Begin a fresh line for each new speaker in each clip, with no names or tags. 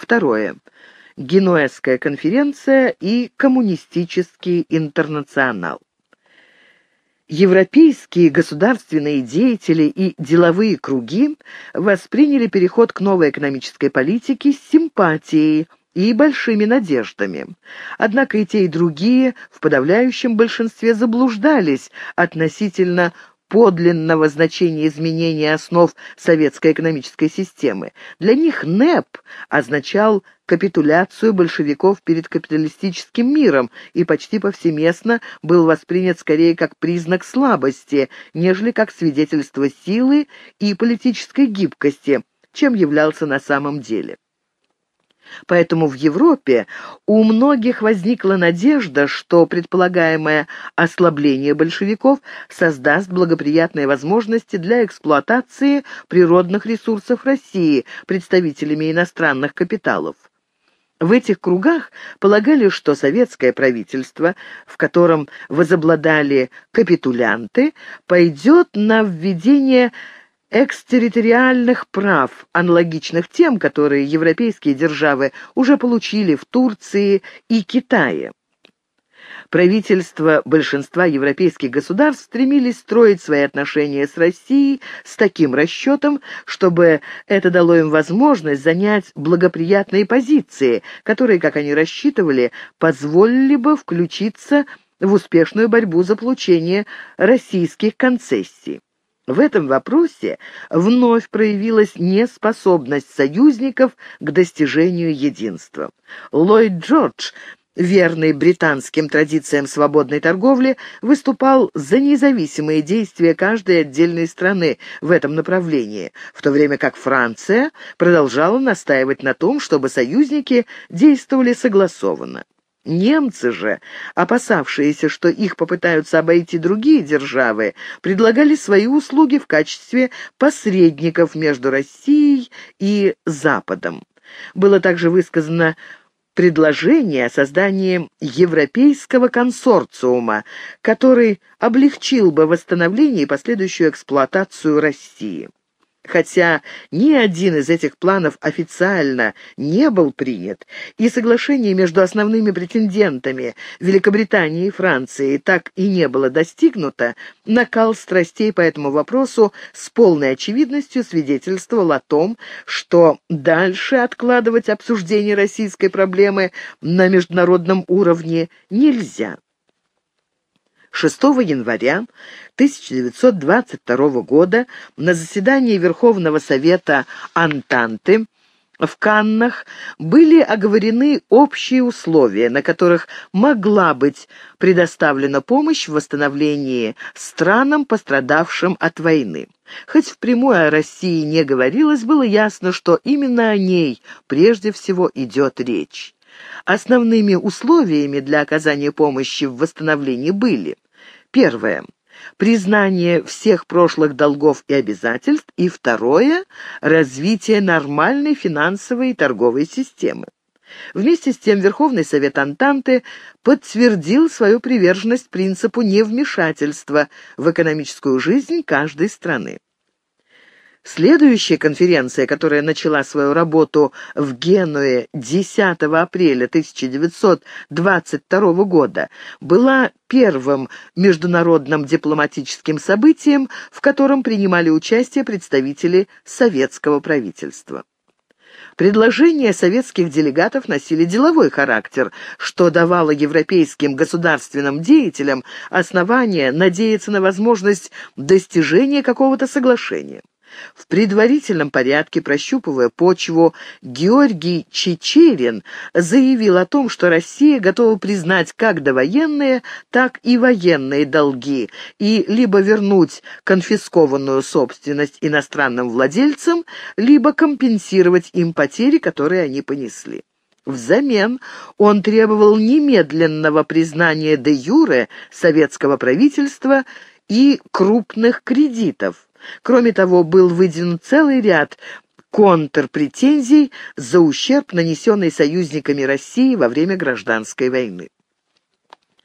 Второе. Генуэзская конференция и Коммунистический интернационал. Европейские государственные деятели и деловые круги восприняли переход к новой экономической политике с симпатией и большими надеждами. Однако и те, и другие в подавляющем большинстве заблуждались относительно подлинного значения изменения основ советской экономической системы. Для них НЭП означал капитуляцию большевиков перед капиталистическим миром и почти повсеместно был воспринят скорее как признак слабости, нежели как свидетельство силы и политической гибкости, чем являлся на самом деле. Поэтому в Европе у многих возникла надежда, что предполагаемое ослабление большевиков создаст благоприятные возможности для эксплуатации природных ресурсов России представителями иностранных капиталов. В этих кругах полагали, что советское правительство, в котором возобладали капитулянты, пойдет на введение экстерриториальных прав, аналогичных тем, которые европейские державы уже получили в Турции и Китае. Правительства большинства европейских государств стремились строить свои отношения с Россией с таким расчетом, чтобы это дало им возможность занять благоприятные позиции, которые, как они рассчитывали, позволили бы включиться в успешную борьбу за получение российских концессий. В этом вопросе вновь проявилась неспособность союзников к достижению единства. Ллойд Джордж, верный британским традициям свободной торговли, выступал за независимые действия каждой отдельной страны в этом направлении, в то время как Франция продолжала настаивать на том, чтобы союзники действовали согласованно. Немцы же, опасавшиеся, что их попытаются обойти другие державы, предлагали свои услуги в качестве посредников между Россией и Западом. Было также высказано предложение о создании европейского консорциума, который облегчил бы восстановление и последующую эксплуатацию России. Хотя ни один из этих планов официально не был принят, и соглашение между основными претендентами Великобританией и Францией так и не было достигнуто, накал страстей по этому вопросу с полной очевидностью свидетельствовал о том, что дальше откладывать обсуждение российской проблемы на международном уровне нельзя. 6 января 1922 года на заседании Верховного Совета Антанты в Каннах были оговорены общие условия, на которых могла быть предоставлена помощь в восстановлении странам, пострадавшим от войны. Хоть впрямую о России не говорилось, было ясно, что именно о ней прежде всего идет речь. Основными условиями для оказания помощи в восстановлении были: первое — признание всех прошлых долгов и обязательств, и второе — развитие нормальной финансовой и торговой системы. Вместе с тем Верховный Совет Антанты подтвердил свою приверженность принципу невмешательства в экономическую жизнь каждой страны. Следующая конференция, которая начала свою работу в Генуе 10 апреля 1922 года, была первым международным дипломатическим событием, в котором принимали участие представители советского правительства. Предложения советских делегатов носили деловой характер, что давало европейским государственным деятелям основание надеяться на возможность достижения какого-то соглашения. В предварительном порядке, прощупывая почву, Георгий Чичерин заявил о том, что Россия готова признать как довоенные, так и военные долги и либо вернуть конфискованную собственность иностранным владельцам, либо компенсировать им потери, которые они понесли. Взамен он требовал немедленного признания де юре советского правительства и крупных кредитов. Кроме того, был выдвинут целый ряд контрпретензий за ущерб, нанесенный союзниками России во время гражданской войны.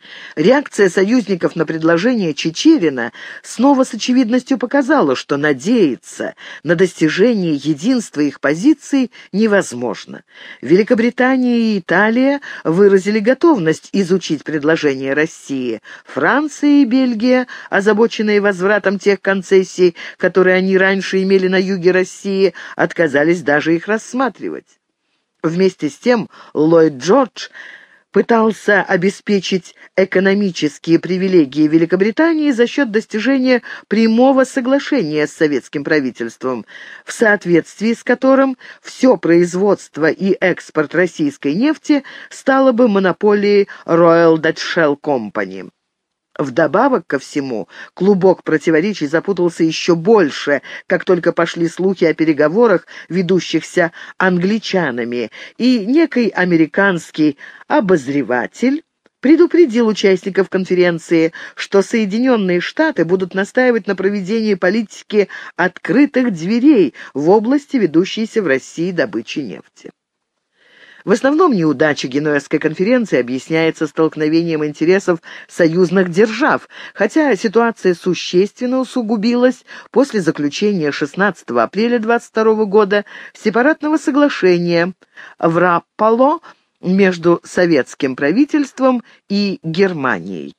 Реакция союзников на предложение Чичерина снова с очевидностью показала, что надеяться на достижение единства их позиций невозможно. Великобритания и Италия выразили готовность изучить предложение России. Франция и Бельгия, озабоченные возвратом тех концессий, которые они раньше имели на юге России, отказались даже их рассматривать. Вместе с тем Ллойд Джордж пытался обеспечить экономические привилегии Великобритании за счет достижения прямого соглашения с советским правительством, в соответствии с которым все производство и экспорт российской нефти стало бы монополией Royal Dutch Shell Company. Вдобавок ко всему, клубок противоречий запутался еще больше, как только пошли слухи о переговорах, ведущихся англичанами, и некий американский обозреватель предупредил участников конференции, что Соединенные Штаты будут настаивать на проведении политики открытых дверей в области, ведущейся в России добычи нефти. В основном неудача Генуэзской конференции объясняется столкновением интересов союзных держав, хотя ситуация существенно усугубилась после заключения 16 апреля 22 года сепаратного соглашения в Раппало между советским правительством и Германией.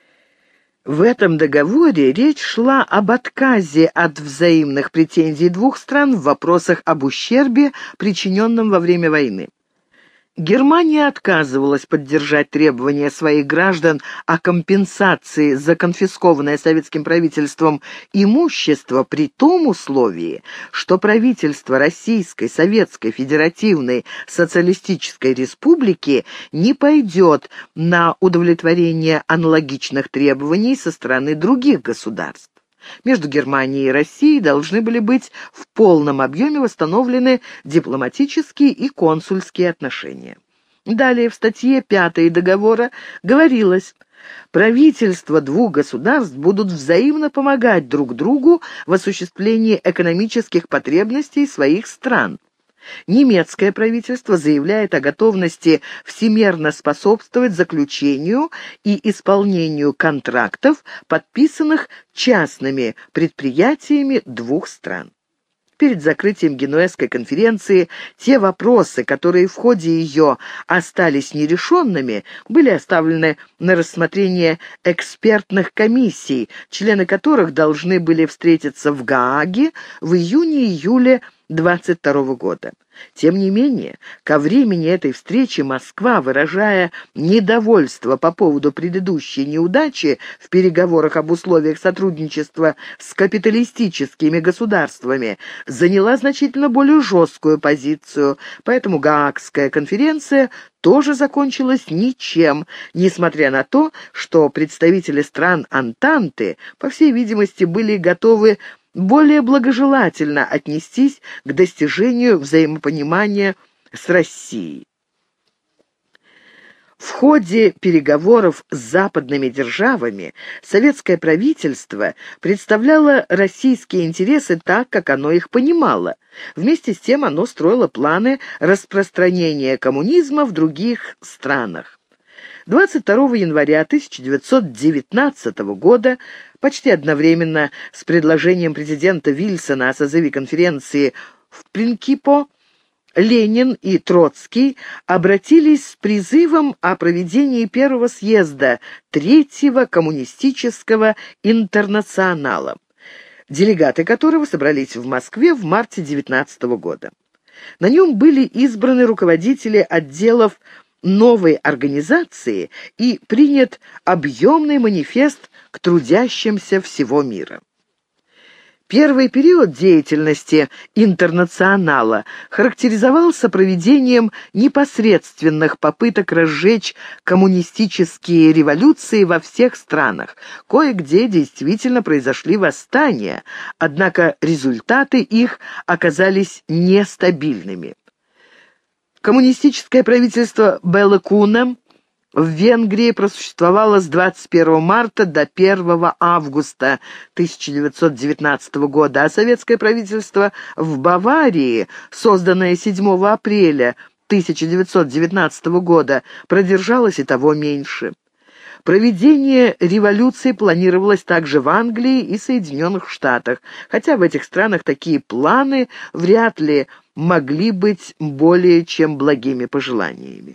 В этом договоре речь шла об отказе от взаимных претензий двух стран в вопросах об ущербе, причиненном во время войны. Германия отказывалась поддержать требования своих граждан о компенсации за конфискованное советским правительством имущество при том условии, что правительство Российской Советской Федеративной Социалистической Республики не пойдет на удовлетворение аналогичных требований со стороны других государств. Между Германией и Россией должны были быть в полном объеме восстановлены дипломатические и консульские отношения. Далее в статье 5 договора говорилось: правительства двух государств будут взаимно помогать друг другу в осуществлении экономических потребностей своих стран. Немецкое правительство заявляет о готовности всемерно способствовать заключению и исполнению контрактов, подписанных частными предприятиями двух стран. Перед закрытием Генуэзской конференции те вопросы, которые в ходе ее остались нерешенными, были оставлены на рассмотрение экспертных комиссий, члены которых должны были встретиться в Гааге в июне-июле 22 года. Тем не менее, ко времени этой встречи Москва, выражая недовольство по поводу предыдущей неудачи в переговорах об условиях сотрудничества с капиталистическими государствами, заняла значительно более жесткую позицию, поэтому Гаагская конференция тоже закончилась ничем, несмотря на то, что представители стран Антанты, по всей видимости, были готовы более благожелательно отнестись к достижению взаимопонимания с Россией. В ходе переговоров с западными державами советское правительство представляло российские интересы так, как оно их понимало. Вместе с тем оно строило планы распространения коммунизма в других странах. 22 января 1919 года, почти одновременно с предложением президента Вильсона о созыве конференции в Принкипо, Ленин и Троцкий обратились с призывом о проведении первого съезда Третьего коммунистического интернационала, делегаты которого собрались в Москве в марте 19 года. На нем были избраны руководители отделов новой организации и принят объемный манифест к трудящимся всего мира. Первый период деятельности интернационала характеризовался проведением непосредственных попыток разжечь коммунистические революции во всех странах. Кое-где действительно произошли восстания, однако результаты их оказались нестабильными. Коммунистическое правительство Беллы Куна в Венгрии просуществовало с 21 марта до 1 августа 1919 года, а советское правительство в Баварии, созданное 7 апреля 1919 года, продержалось и того меньше. Проведение революции планировалось также в Англии и Соединенных Штатах, хотя в этих странах такие планы вряд ли могли быть более чем благими пожеланиями.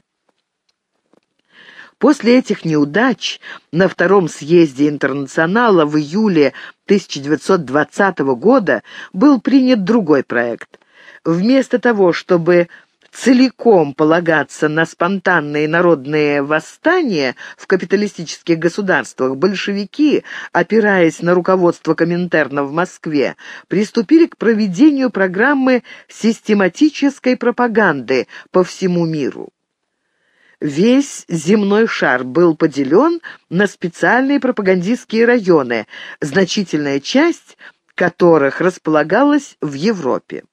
После этих неудач на Втором съезде Интернационала в июле 1920 года был принят другой проект. Вместо того, чтобы целиком полагаться на спонтанные народные восстания в капиталистических государствах, большевики, опираясь на руководство Коминтерна в Москве, приступили к проведению программы систематической пропаганды по всему миру. Весь земной шар был поделен на специальные пропагандистские районы, значительная часть которых располагалась в Европе.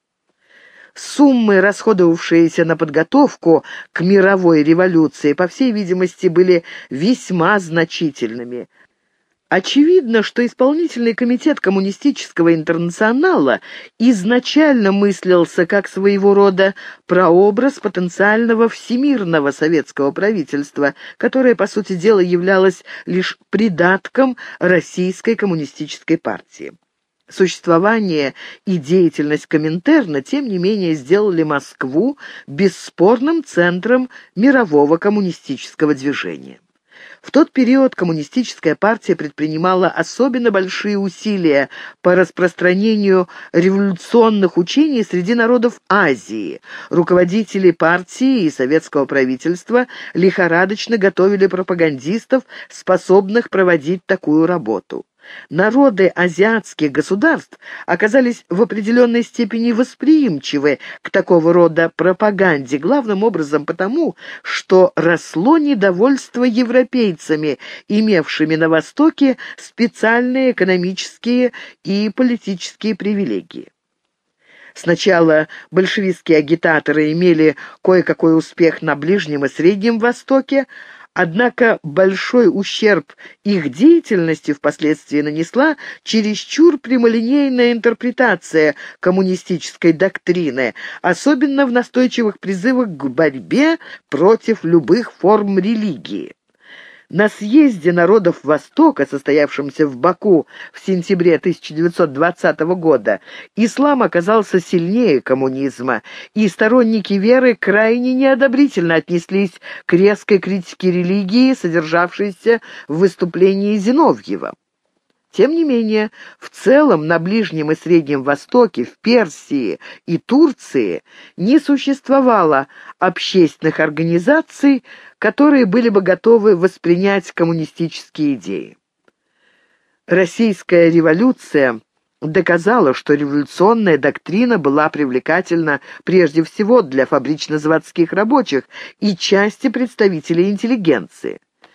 Суммы, расходовавшиеся на подготовку к мировой революции, по всей видимости, были весьма значительными. Очевидно, что исполнительный комитет Коммунистического интернационала изначально мыслился как своего рода прообраз потенциального всемирного советского правительства, которое, по сути дела, являлось лишь придатком Российской коммунистической партии. Существование и деятельность Коминтерна, тем не менее, сделали Москву бесспорным центром мирового коммунистического движения. В тот период коммунистическая партия предпринимала особенно большие усилия по распространению революционных учений среди народов Азии. Руководители партии и советского правительства лихорадочно готовили пропагандистов, способных проводить такую работу. Народы азиатских государств оказались в определенной степени восприимчивы к такого рода пропаганде, главным образом потому, что росло недовольство европейцами, имевшими на Востоке специальные экономические и политические привилегии. Сначала большевистские агитаторы имели кое-какой успех на Ближнем и Среднем Востоке, однако большой ущерб их деятельности впоследствии нанесла чересчур прямолинейная интерпретация коммунистической доктрины, особенно в настойчивых призывах к борьбе против любых форм религии. На съезде народов Востока, состоявшемся в Баку в сентябре 1920 года, ислам оказался сильнее коммунизма, и сторонники веры крайне неодобрительно отнеслись к резкой критике религии, содержавшейся в выступлении Зиновьева. Тем не менее, в целом на Ближнем и Среднем Востоке, в Персии и Турции не существовало общественных организаций, которые были бы готовы воспринять коммунистические идеи. Российская революция доказала, что революционная доктрина была привлекательна прежде всего для фабрично-заводских рабочих и части представителей интеллигенции.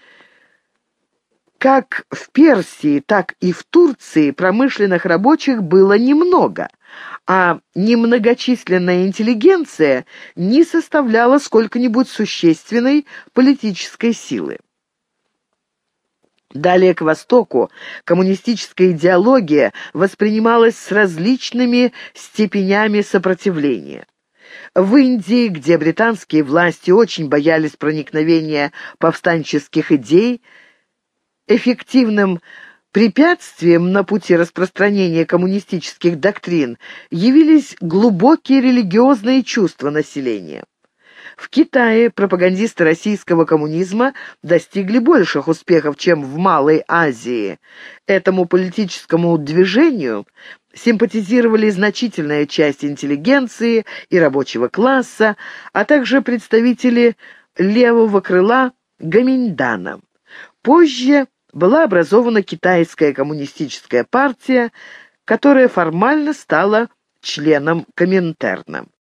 Как в Персии, так и в Турции промышленных рабочих было немного, а немногочисленная интеллигенция не составляла сколько-нибудь существенной политической силы. Далее к востоку коммунистическая идеология воспринималась с различными степенями сопротивления. В Индии, где британские власти очень боялись проникновения повстанческих идей, эффективным препятствием на пути распространения коммунистических доктрин явились глубокие религиозные чувства населения. В Китае пропагандисты российского коммунизма достигли больших успехов, чем в Малой Азии. Этому политическому движению симпатизировали значительная часть интеллигенции и рабочего класса, а также представители левого крыла Гоминьдана. Позже была образована Китайская коммунистическая партия, которая формально стала членом Коминтерна.